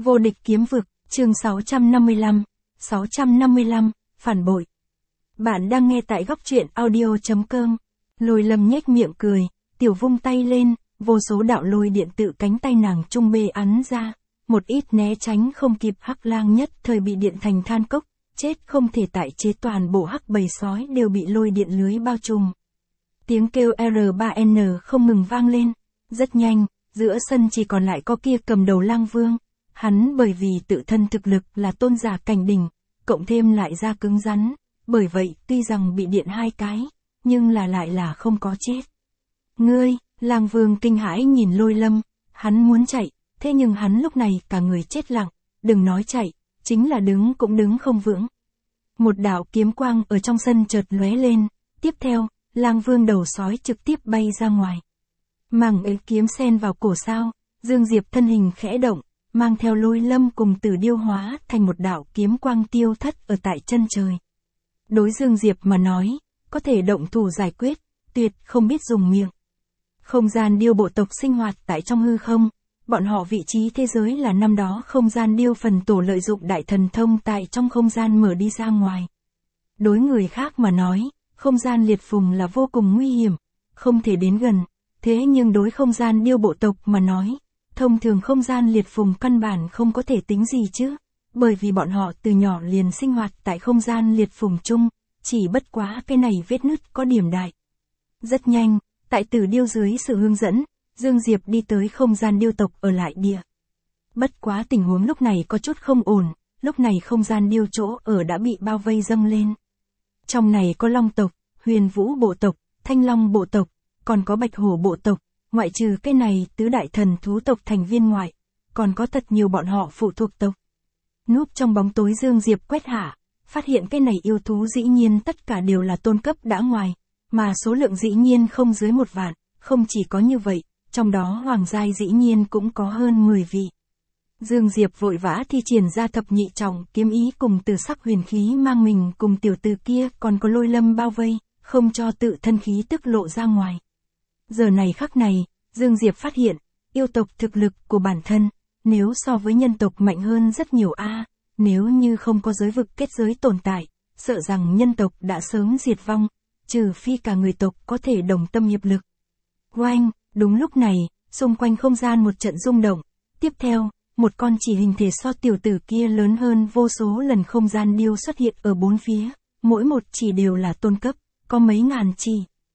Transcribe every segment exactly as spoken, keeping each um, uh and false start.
Vô địch kiếm vực, chương sáu trăm năm mươi lăm, sáu trăm năm mươi lăm, phản bội. Bạn đang nghe tại góc truyện audio.com. Lôi Lâm nhếch miệng cười, tiểu vung tay lên, vô số đạo lôi điện tự cánh tay nàng trung bê ắn ra, một ít né tránh không kịp Hắc Lang nhất thời bị điện thành than cốc, chết không thể tại chế, toàn bộ hắc bầy sói đều bị lôi điện lưới bao trùm. Tiếng kêu R ba N không ngừng vang lên, rất nhanh, giữa sân chỉ còn lại có kia cầm đầu Lang Vương. Hắn bởi vì tự thân thực lực là tôn giả cảnh đỉnh, cộng thêm lại da cứng rắn, bởi vậy tuy rằng bị điện hai cái, nhưng là lại là không có chết. Ngươi, Lang Vương kinh hãi nhìn Lôi Lâm, hắn muốn chạy, thế nhưng hắn lúc này cả người chết lặng, đừng nói chạy, chính là đứng cũng đứng không vững. Một đạo kiếm quang ở trong sân chợt lóe lên, tiếp theo, Lang Vương đầu sói trực tiếp bay ra ngoài. Mảng ấy kiếm sen vào cổ sao, Dương Diệp thân hình khẽ động, mang theo Lôi Lâm cùng Tử Điêu hóa thành một đạo kiếm quang tiêu thất ở tại chân trời. Đối Dương Diệp mà nói, có thể động thủ giải quyết, tuyệt không biết dùng miệng. Không gian điêu bộ tộc sinh hoạt tại trong hư không, bọn họ vị trí thế giới là năm đó không gian điêu phần tổ lợi dụng đại thần thông tại trong không gian mở đi ra ngoài. Đối người khác mà nói, không gian liệt phùng là vô cùng nguy hiểm, không thể đến gần, thế nhưng đối không gian điêu bộ tộc mà nói, thông thường không gian liệt phùng căn bản không có thể tính gì chứ, bởi vì bọn họ từ nhỏ liền sinh hoạt tại không gian liệt phùng chung, chỉ bất quá cái này vết nứt có điểm đại. Rất nhanh, tại Tử Điêu dưới sự hướng dẫn, Dương Diệp đi tới không gian điêu tộc ở lại địa. Bất quá tình huống lúc này có chút không ổn, lúc này không gian điêu chỗ ở đã bị bao vây dâng lên. Trong này có Long tộc, Huyền Vũ bộ tộc, Thanh Long bộ tộc, còn có Bạch Hổ bộ tộc, ngoại trừ cái này tứ đại thần thú tộc thành viên ngoại, còn có thật nhiều bọn họ phụ thuộc tộc. Núp trong bóng tối Dương Diệp quét hạ, phát hiện cái này yêu thú dĩ nhiên tất cả đều là tôn cấp đã ngoài, mà số lượng dĩ nhiên không dưới một vạn, không chỉ có như vậy, trong đó hoàng giai dĩ nhiên cũng có hơn mười vị. Dương Diệp vội vã thi triển ra thập nhị trọng kiếm ý cùng từ sắc huyền khí mang mình cùng tiểu tử kia còn có Lôi Lâm bao vây, không cho tự thân khí tức lộ ra ngoài. Giờ này khắc này, Dương Diệp phát hiện, yêu tộc thực lực của bản thân, nếu so với nhân tộc mạnh hơn rất nhiều a, nếu như không có giới vực kết giới tồn tại, sợ rằng nhân tộc đã sớm diệt vong, trừ phi cả người tộc có thể đồng tâm hiệp lực. Oanh, đúng lúc này, xung quanh không gian một trận rung động, tiếp theo, một con chỉ hình thể so tiểu tử kia lớn hơn vô số lần không gian điêu xuất hiện ở bốn phía, mỗi một chỉ đều là tôn cấp, có mấy ngàn chỉ.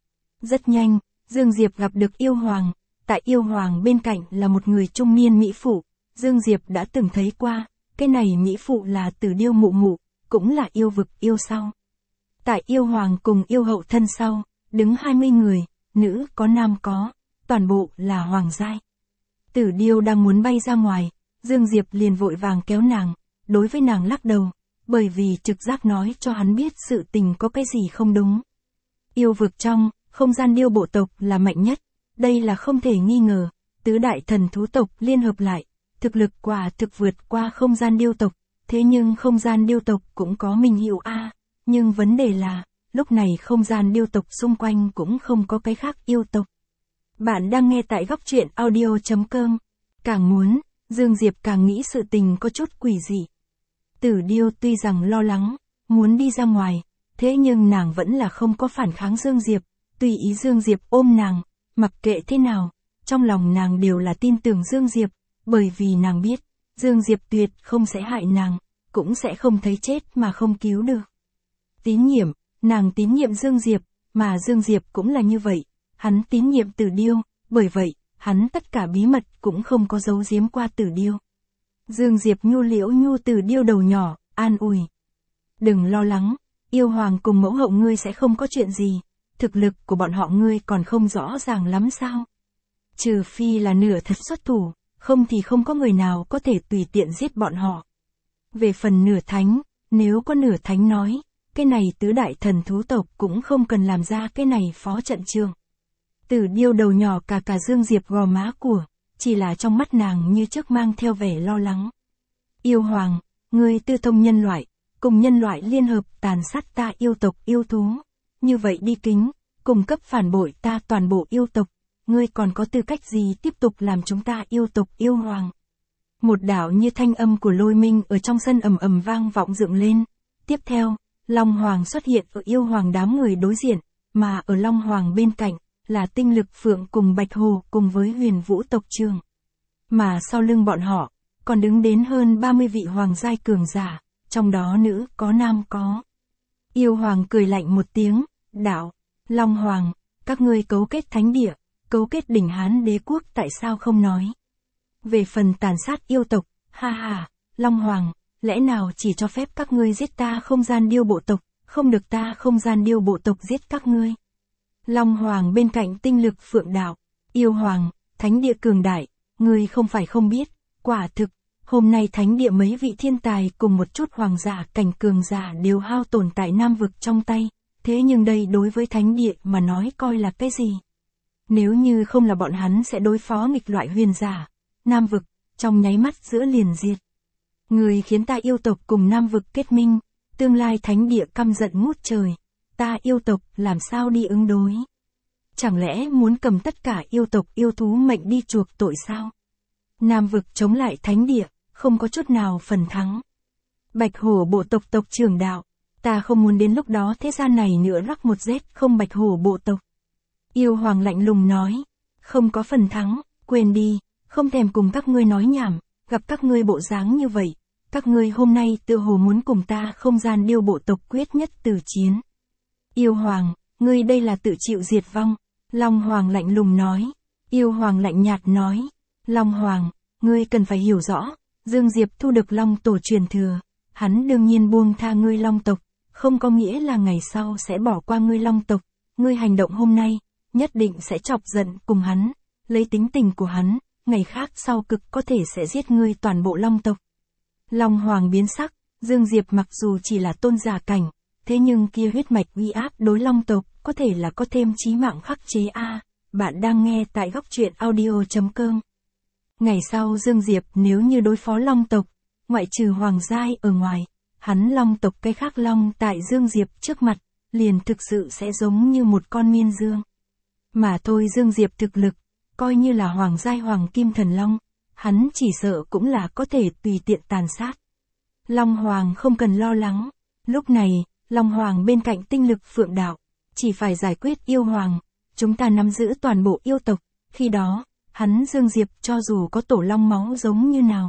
Rất nhanh, Dương Diệp gặp được yêu hoàng, tại yêu hoàng bên cạnh là một người trung niên mỹ phụ, Dương Diệp đã từng thấy qua, cái này mỹ phụ là Tử Điêu mụ mụ, cũng là yêu vực yêu sau. Tại yêu hoàng cùng yêu hậu thân sau, đứng hai mươi người, nữ có nam có, toàn bộ là hoàng giai. Tử Điêu đang muốn bay ra ngoài, Dương Diệp liền vội vàng kéo nàng, đối với nàng lắc đầu, bởi vì trực giác nói cho hắn biết sự tình có cái gì không đúng. Yêu vực trong, không gian điêu bộ tộc là mạnh nhất, đây là không thể nghi ngờ, tứ đại thần thú tộc liên hợp lại, thực lực quả thực vượt qua không gian điêu tộc, thế nhưng không gian điêu tộc cũng có mình hiệu a, nhưng vấn đề là, lúc này không gian điêu tộc xung quanh cũng không có cái khác yêu tộc. Bạn đang nghe tại góc truyện audio.com, càng muốn, Dương Diệp càng nghĩ sự tình có chút quỷ dị. Tử Điêu tuy rằng lo lắng, muốn đi ra ngoài, thế nhưng nàng vẫn là không có phản kháng Dương Diệp, tùy ý Dương Diệp ôm nàng, mặc kệ thế nào, trong lòng nàng đều là tin tưởng Dương Diệp, bởi vì nàng biết, Dương Diệp tuyệt không sẽ hại nàng, cũng sẽ không thấy chết mà không cứu được. Tín nhiệm, nàng tín nhiệm Dương Diệp, mà Dương Diệp cũng là như vậy, hắn tín nhiệm Tử Điêu, bởi vậy, hắn tất cả bí mật cũng không có giấu giếm qua Tử Điêu. Dương Diệp nhu liễu nhu Tử Điêu đầu nhỏ, an ủi. Đừng lo lắng, yêu hoàng cùng mẫu hậu ngươi sẽ không có chuyện gì, thực lực của bọn họ ngươi còn không rõ ràng lắm sao. Trừ phi là nửa thật xuất thủ, không thì không có người nào có thể tùy tiện giết bọn họ. Về phần nửa thánh, nếu có nửa thánh nói, cái này tứ đại thần thú tộc cũng không cần làm ra cái này phó trận trường. Tử Điêu đầu nhỏ cả cả Dương Diệp gò má của, chỉ là trong mắt nàng như trước mang theo vẻ lo lắng. Yêu hoàng, ngươi tư thông nhân loại, cùng nhân loại liên hợp tàn sát ta yêu tộc yêu thú, như vậy đi kính, cung cấp phản bội ta toàn bộ yêu tộc, ngươi còn có tư cách gì tiếp tục làm chúng ta yêu tộc yêu hoàng? Một đạo như thanh âm của lôi minh ở trong sân ầm ầm vang vọng dựng lên. Tiếp theo, Long Hoàng xuất hiện ở yêu hoàng đám người đối diện, mà ở Long Hoàng bên cạnh, là tinh lực phượng cùng Bạch Hồ cùng với huyền vũ tộc trưởng. Mà sau lưng bọn họ, còn đứng đến hơn ba mươi vị hoàng giai cường giả, trong đó nữ có nam có. Yêu hoàng cười lạnh một tiếng, đạo, Long Hoàng, các ngươi cấu kết thánh địa, cấu kết đỉnh Hán đế quốc tại sao không nói. Về phần tàn sát yêu tộc, ha ha, Long Hoàng, lẽ nào chỉ cho phép các ngươi giết ta không gian điêu bộ tộc, không được ta không gian điêu bộ tộc giết các ngươi. Long Hoàng bên cạnh tinh lực phượng đạo, yêu hoàng, thánh địa cường đại, ngươi không phải không biết, quả thực, hôm nay thánh địa mấy vị thiên tài cùng một chút hoàng giả cảnh cường giả đều hao tổn tại Nam vực trong tay, thế nhưng đây đối với thánh địa mà nói coi là cái gì? Nếu như không là bọn hắn sẽ đối phó nghịch loại huyền giả, Nam vực, trong nháy mắt giữa liền diệt. Người khiến ta yêu tộc cùng Nam vực kết minh, tương lai thánh địa căm giận ngút trời, ta yêu tộc làm sao đi ứng đối? Chẳng lẽ muốn cầm tất cả yêu tộc yêu thú mệnh đi chuộc tội sao? Nam vực chống lại thánh địa, không có chút nào phần thắng. Bạch Hổ bộ tộc tộc trưởng đạo, ta không muốn đến lúc đó thế gian này nữa rắc một rết không Bạch Hổ bộ tộc. Yêu hoàng lạnh lùng nói, không có phần thắng, quên đi, không thèm cùng các ngươi nói nhảm, gặp các ngươi bộ dáng như vậy, các ngươi hôm nay tựa hồ muốn cùng ta không gian điêu bộ tộc quyết nhất từ chiến. Yêu hoàng, ngươi đây là tự chịu diệt vong. Long Hoàng lạnh lùng nói. Yêu hoàng lạnh nhạt nói, Long Hoàng, ngươi cần phải hiểu rõ, Dương Diệp thu được Long tổ truyền thừa, hắn đương nhiên buông tha ngươi Long tộc, không có nghĩa là ngày sau sẽ bỏ qua ngươi Long tộc, ngươi hành động hôm nay, nhất định sẽ chọc giận cùng hắn, lấy tính tình của hắn, ngày khác sau cực có thể sẽ giết ngươi toàn bộ Long tộc. Long Hoàng biến sắc, Dương Diệp mặc dù chỉ là tôn giả cảnh, thế nhưng kia huyết mạch uy áp đối Long tộc, có thể là có thêm chí mạng khắc chế a. Bạn đang nghe tại góc truyện audio chấm com. Ngày sau Dương Diệp nếu như đối phó Long tộc, ngoại trừ hoàng giai ở ngoài, hắn Long tộc cái khác Long tại Dương Diệp trước mặt, liền thực sự sẽ giống như một con miên dương. Mà thôi Dương Diệp thực lực, coi như là hoàng giai hoàng kim thần Long, hắn chỉ sợ cũng là có thể tùy tiện tàn sát. Long Hoàng không cần lo lắng, lúc này, Long Hoàng bên cạnh tinh lực phượng đạo, chỉ phải giải quyết yêu hoàng, chúng ta nắm giữ toàn bộ yêu tộc, khi đó, hắn Dương Diệp cho dù có tổ long máu giống như nào.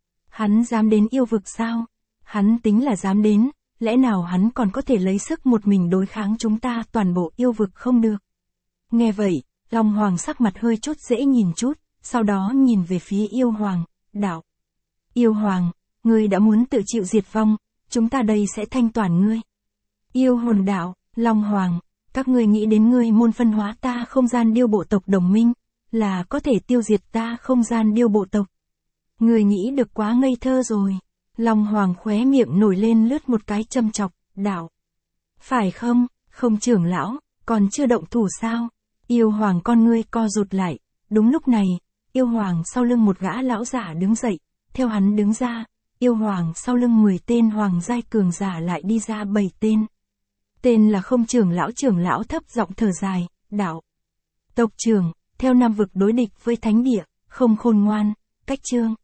Hắn dám đến yêu vực sao? Hắn tính là dám đến, lẽ nào hắn còn có thể lấy sức một mình đối kháng chúng ta toàn bộ yêu vực không được? Nghe vậy, Long Hoàng sắc mặt hơi chút dễ nhìn chút, sau đó nhìn về phía yêu hoàng, đạo. Yêu hoàng, ngươi đã muốn tự chịu diệt vong, chúng ta đây sẽ thanh toàn ngươi. Yêu hồn đạo, Long Hoàng, các ngươi nghĩ đến ngươi môn phân hóa ta không gian điêu bộ tộc đồng minh, là có thể tiêu diệt ta không gian điêu bộ tộc. Ngươi nghĩ được quá ngây thơ rồi. Long Hoàng khóe miệng nổi lên lướt một cái châm chọc, đạo. Phải không, không trưởng lão, còn chưa động thủ sao? Yêu hoàng con ngươi co rụt lại, đúng lúc này, yêu hoàng sau lưng một gã lão giả đứng dậy, theo hắn đứng ra, yêu hoàng sau lưng mười tên hoàng giai cường giả lại đi ra bảy tên. Tên là không trưởng lão trưởng lão thấp giọng thở dài, đạo. Tộc trưởng, theo Nam vực đối địch với thánh địa, không khôn ngoan, cách chương.